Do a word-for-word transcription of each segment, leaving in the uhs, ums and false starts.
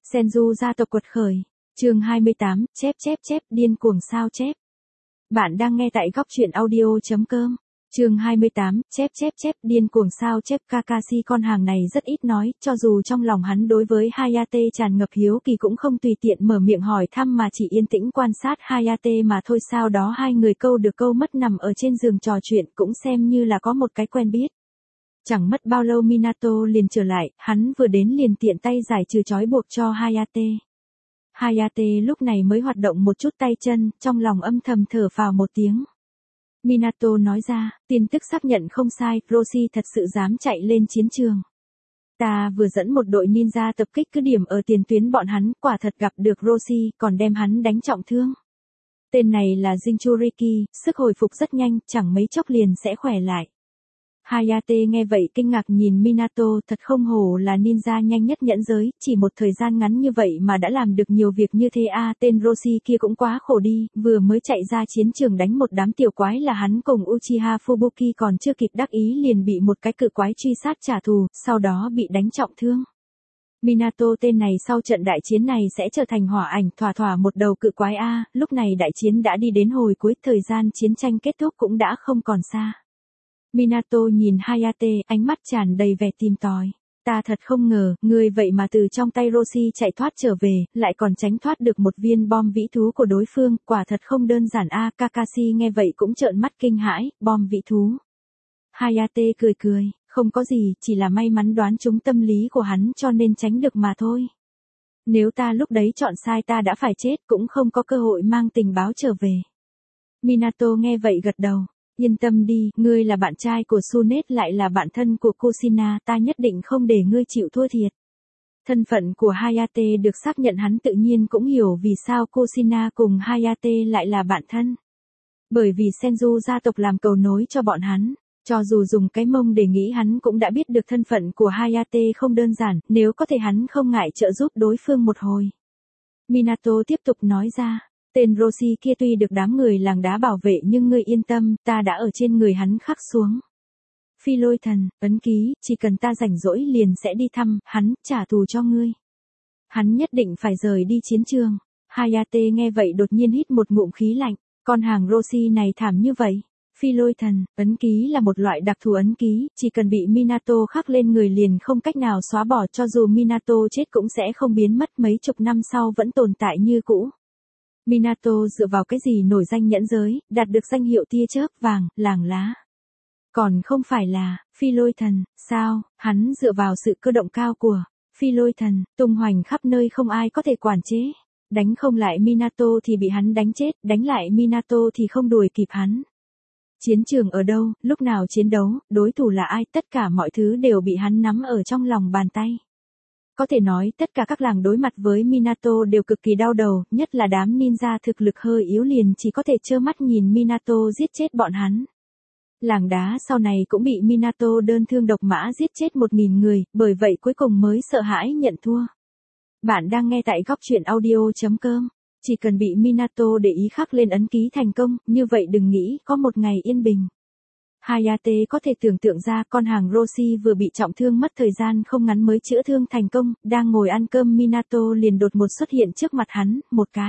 Senju gia tộc quật khởi. Chương hai mươi tám, chép chép chép, điên cuồng sao chép. Bạn đang nghe tại góc truyện audio.com. Chương hai mươi tám, chép chép chép, điên cuồng sao chép. Kakashi con hàng này rất ít nói, cho dù trong lòng hắn đối với Hayate tràn ngập hiếu kỳ cũng không tùy tiện mở miệng hỏi thăm mà chỉ yên tĩnh quan sát Hayate mà thôi. Sau đó hai người câu được câu mất nằm ở trên giường trò chuyện cũng xem như là có một cái quen biết. Chẳng mất bao lâu Minato liền trở lại, hắn vừa đến liền tiện tay giải trừ trói buộc cho Hayate. Hayate lúc này mới hoạt động một chút tay chân, trong lòng âm thầm thở phào một tiếng. Minato nói ra, tin tức xác nhận không sai, Roshi thật sự dám chạy lên chiến trường. Ta vừa dẫn một đội ninja tập kích cứ điểm ở tiền tuyến bọn hắn, quả thật gặp được Roshi, còn đem hắn đánh trọng thương. Tên này là Jinchuriki, sức hồi phục rất nhanh, chẳng mấy chốc liền sẽ khỏe lại. Hayate nghe vậy kinh ngạc nhìn Minato, thật không hổ là ninja nhanh nhất nhẫn giới, chỉ một thời gian ngắn như vậy mà đã làm được nhiều việc như thế a à, tên Roshi kia cũng quá khổ đi, vừa mới chạy ra chiến trường đánh một đám tiểu quái là hắn cùng Uchiha Fubuki còn chưa kịp đắc ý liền bị một cái cự quái truy sát trả thù, sau đó bị đánh trọng thương. Minato tên này sau trận đại chiến này sẽ trở thành hỏa ảnh thỏa thỏa một đầu cự quái a, à, lúc này đại chiến đã đi đến hồi cuối, thời gian chiến tranh kết thúc cũng đã không còn xa. Minato nhìn Hayate, ánh mắt tràn đầy vẻ tìm tòi. Ta thật không ngờ, ngươi vậy mà từ trong tay Roshi chạy thoát trở về, lại còn tránh thoát được một viên bom vĩ thú của đối phương, quả thật không đơn giản a. Kakashi nghe vậy cũng trợn mắt kinh hãi, bom vĩ thú. Hayate cười cười, không có gì, chỉ là may mắn đoán trúng tâm lý của hắn cho nên tránh được mà thôi. Nếu ta lúc đấy chọn sai ta đã phải chết, cũng không có cơ hội mang tình báo trở về. Minato nghe vậy gật đầu. Yên tâm đi, ngươi là bạn trai của Tsunet lại là bạn thân của Kushina, ta nhất định không để ngươi chịu thua thiệt. Thân phận của Hayate được xác nhận, hắn tự nhiên cũng hiểu vì sao Kushina cùng Hayate lại là bạn thân. Bởi vì Senju gia tộc làm cầu nối cho bọn hắn, cho dù dùng cái mông để nghĩ hắn cũng đã biết được thân phận của Hayate không đơn giản, nếu có thể hắn không ngại trợ giúp đối phương một hồi. Minato tiếp tục nói ra. Tên Roshi kia tuy được đám người làng đá bảo vệ nhưng ngươi yên tâm, ta đã ở trên người hắn khắc xuống. Phi lôi thần, ấn ký, chỉ cần ta rảnh rỗi liền sẽ đi thăm, hắn, trả thù cho ngươi. Hắn nhất định phải rời đi chiến trường. Hayate nghe vậy đột nhiên hít một ngụm khí lạnh, con hàng Roshi này thảm như vậy. Phi lôi thần, ấn ký là một loại đặc thù ấn ký, chỉ cần bị Minato khắc lên người liền không cách nào xóa bỏ, cho dù Minato chết cũng sẽ không biến mất, mấy chục năm sau vẫn tồn tại như cũ. Minato dựa vào cái gì nổi danh nhẫn giới, đạt được danh hiệu tia chớp vàng, làng lá. Còn không phải là, phi lôi thần, sao, hắn dựa vào sự cơ động cao của, phi lôi thần, tung hoành khắp nơi không ai có thể quản chế. Đánh không lại Minato thì bị hắn đánh chết, đánh lại Minato thì không đuổi kịp hắn. Chiến trường ở đâu, lúc nào chiến đấu, đối thủ là ai, tất cả mọi thứ đều bị hắn nắm ở trong lòng bàn tay. Có thể nói tất cả các làng đối mặt với Minato đều cực kỳ đau đầu, nhất là đám ninja thực lực hơi yếu liền chỉ có thể trơ mắt nhìn Minato giết chết bọn hắn. Làng đá sau này cũng bị Minato đơn thương độc mã giết chết một nghìn người, bởi vậy cuối cùng mới sợ hãi nhận thua. Bạn đang nghe tại góc truyện audio.com. Chỉ cần bị Minato để ý khắc lên ấn ký thành công, như vậy đừng nghĩ có một ngày yên bình. Hayate có thể tưởng tượng ra con hàng Roshi vừa bị trọng thương mất thời gian không ngắn mới chữa thương thành công, đang ngồi ăn cơm Minato liền đột ngột xuất hiện trước mặt hắn, một cái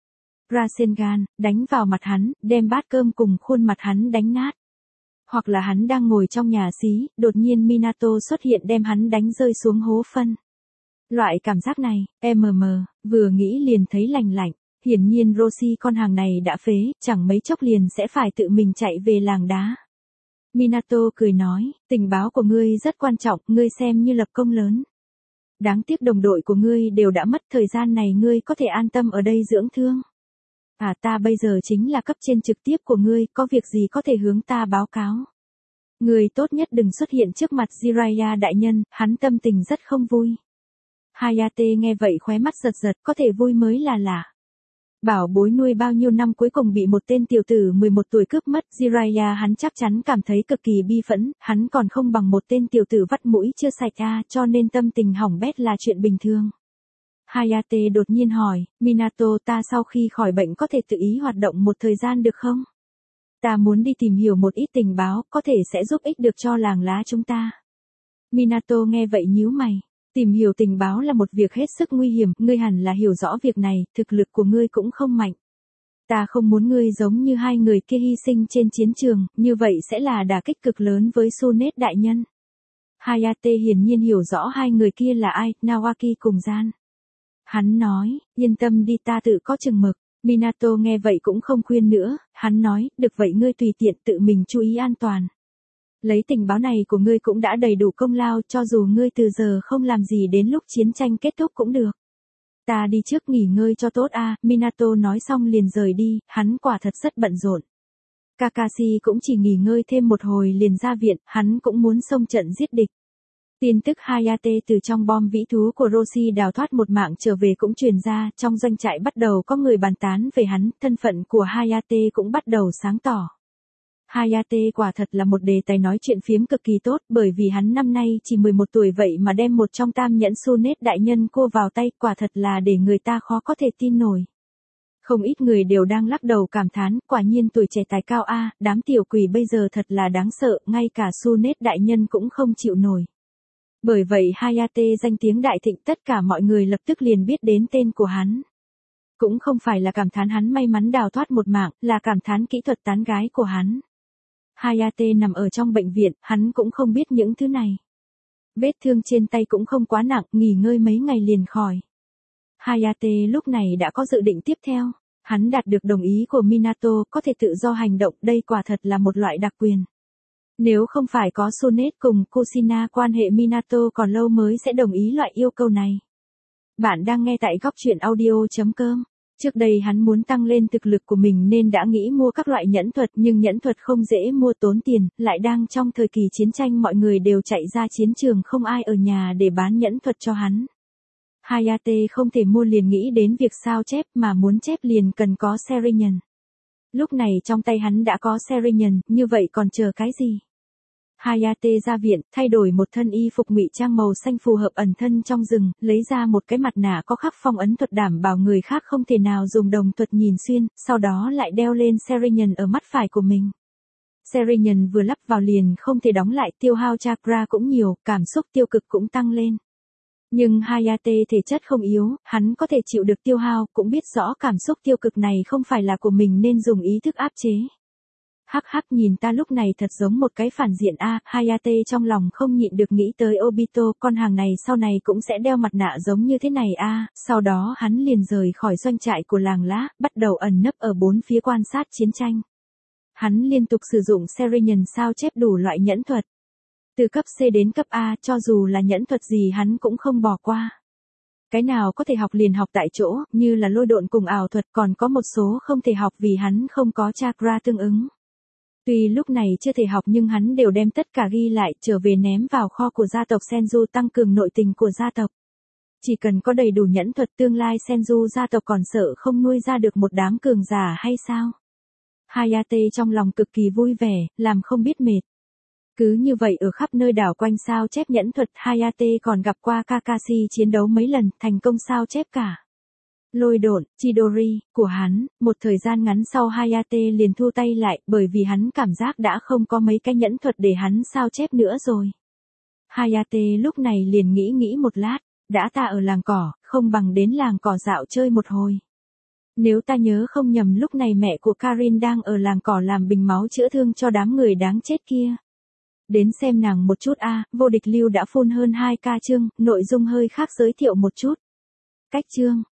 Rasengan, đánh vào mặt hắn, đem bát cơm cùng khuôn mặt hắn đánh nát. Hoặc là hắn đang ngồi trong nhà xí, đột nhiên Minato xuất hiện đem hắn đánh rơi xuống hố phân. Loại cảm giác này, mm, vừa nghĩ liền thấy lành lạnh. Hiển nhiên Roshi con hàng này đã phế, chẳng mấy chốc liền sẽ phải tự mình chạy về làng đá. Minato cười nói, tình báo của ngươi rất quan trọng, ngươi xem như lập công lớn. Đáng tiếc đồng đội của ngươi đều đã mất, thời gian này ngươi có thể an tâm ở đây dưỡng thương. À, ta bây giờ chính là cấp trên trực tiếp của ngươi, có việc gì có thể hướng ta báo cáo. Ngươi tốt nhất đừng xuất hiện trước mặt Jiraiya đại nhân, hắn tâm tình rất không vui. Hayate nghe vậy khóe mắt giật giật, có thể vui mới là lạ. Bảo bối nuôi bao nhiêu năm cuối cùng bị một tên tiểu tử mười một tuổi cướp mất, Jiraiya hắn chắc chắn cảm thấy cực kỳ bi phẫn, hắn còn không bằng một tên tiểu tử vắt mũi chưa sạch a, cho nên tâm tình hỏng bét là chuyện bình thường. Hayate đột nhiên hỏi, Minato, ta sau khi khỏi bệnh có thể tự ý hoạt động một thời gian được không? Ta muốn đi tìm hiểu một ít tình báo, có thể sẽ giúp ích được cho làng lá chúng ta. Minato nghe vậy nhíu mày. Tìm hiểu tình báo là một việc hết sức nguy hiểm, ngươi hẳn là hiểu rõ việc này, thực lực của ngươi cũng không mạnh. Ta không muốn ngươi giống như hai người kia hy sinh trên chiến trường, như vậy sẽ là đả kích cực lớn với Sunet đại nhân. Hayate hiển nhiên hiểu rõ hai người kia là ai, Nawaki cùng Gian. Hắn nói, yên tâm đi, ta tự có chừng mực. Minato nghe vậy cũng không khuyên nữa, hắn nói, được vậy ngươi tùy tiện tự mình chú ý an toàn. Lấy tình báo này của ngươi cũng đã đầy đủ công lao, cho dù ngươi từ giờ không làm gì đến lúc chiến tranh kết thúc cũng được. Ta đi trước nghỉ ngơi cho tốt a. Minato nói xong liền rời đi, hắn quả thật rất bận rộn. Kakashi cũng chỉ nghỉ ngơi thêm một hồi liền ra viện, hắn cũng muốn xông trận giết địch. Tin tức Hayate từ trong bom vĩ thú của Roshi đào thoát một mạng trở về cũng truyền ra, trong doanh trại bắt đầu có người bàn tán về hắn, thân phận của Hayate cũng bắt đầu sáng tỏ. Hayate quả thật là một đề tài nói chuyện phiếm cực kỳ tốt, bởi vì hắn năm nay chỉ mười một tuổi vậy mà đem một trong tam nhẫn Sunet đại nhân cô vào tay, quả thật là để người ta khó có thể tin nổi. Không ít người đều đang lắc đầu cảm thán, quả nhiên tuổi trẻ tài cao a, đám tiểu quỷ bây giờ thật là đáng sợ, ngay cả Sunet đại nhân cũng không chịu nổi. Bởi vậy Hayate danh tiếng đại thịnh, tất cả mọi người lập tức liền biết đến tên của hắn. Cũng không phải là cảm thán hắn may mắn đào thoát một mạng, là cảm thán kỹ thuật tán gái của hắn. Hayate nằm ở trong bệnh viện, hắn cũng không biết những thứ này. Vết thương trên tay cũng không quá nặng, nghỉ ngơi mấy ngày liền khỏi. Hayate lúc này đã có dự định tiếp theo. Hắn đạt được đồng ý của Minato, có thể tự do hành động, đây quả thật là một loại đặc quyền. Nếu không phải có Sunet cùng Kushina, quan hệ Minato còn lâu mới sẽ đồng ý loại yêu cầu này. Bạn đang nghe tại góc truyện audio chấm com. Trước đây hắn muốn tăng lên thực lực của mình nên đã nghĩ mua các loại nhẫn thuật, nhưng nhẫn thuật không dễ mua, tốn tiền, lại đang trong thời kỳ chiến tranh mọi người đều chạy ra chiến trường, không ai ở nhà để bán nhẫn thuật cho hắn. Hayate không thể mua liền nghĩ đến việc sao chép, mà muốn chép liền cần có Serinhân. Lúc này trong tay hắn đã có Serinhân, như vậy còn chờ cái gì? Hayate ra viện, thay đổi một thân y phục ngụy trang màu xanh phù hợp ẩn thân trong rừng, lấy ra một cái mặt nạ có khắc phong ấn thuật đảm bảo người khác không thể nào dùng đồng thuật nhìn xuyên, sau đó lại đeo lên Serinhân ở mắt phải của mình. Serinhân vừa lắp vào liền không thể đóng lại, tiêu hao chakra cũng nhiều, cảm xúc tiêu cực cũng tăng lên. Nhưng Hayate thể chất không yếu, hắn có thể chịu được tiêu hao, cũng biết rõ cảm xúc tiêu cực này không phải là của mình nên dùng ý thức áp chế. Hắc hắc, nhìn ta lúc này thật giống một cái phản diện a. Hayate trong lòng không nhịn được nghĩ tới Obito, con hàng này sau này cũng sẽ đeo mặt nạ giống như thế này a. Sau đó hắn liền rời khỏi doanh trại của làng lá, bắt đầu ẩn nấp ở bốn phía quan sát chiến tranh. Hắn liên tục sử dụng Serinhân sao chép đủ loại nhẫn thuật. Từ cấp C đến cấp A, cho dù là nhẫn thuật gì hắn cũng không bỏ qua. Cái nào có thể học liền học tại chỗ, như là lôi độn cùng ảo thuật, còn có một số không thể học vì hắn không có chakra tương ứng. Tuy lúc này chưa thể học nhưng hắn đều đem tất cả ghi lại, trở về ném vào kho của gia tộc Senju tăng cường nội tình của gia tộc. Chỉ cần có đầy đủ nhẫn thuật, tương lai Senju gia tộc còn sợ không nuôi ra được một đám cường giả hay sao? Hayate trong lòng cực kỳ vui vẻ, làm không biết mệt. Cứ như vậy ở khắp nơi đảo quanh sao chép nhẫn thuật, Hayate còn gặp qua Kakashi chiến đấu mấy lần, thành công sao chép cả. Lôi độn, Chidori, của hắn, một thời gian ngắn sau Hayate liền thu tay lại, bởi vì hắn cảm giác đã không có mấy cái nhẫn thuật để hắn sao chép nữa rồi. Hayate lúc này liền nghĩ nghĩ một lát, đã ta ở làng cỏ, không bằng đến làng cỏ dạo chơi một hồi. Nếu ta nhớ không nhầm lúc này mẹ của Karin đang ở làng cỏ làm bình máu chữa thương cho đám người đáng chết kia. Đến xem nàng một chút a. Vô địch lưu đã phun hơn hai ca chương, nội dung hơi khác giới thiệu một chút. Cách chương,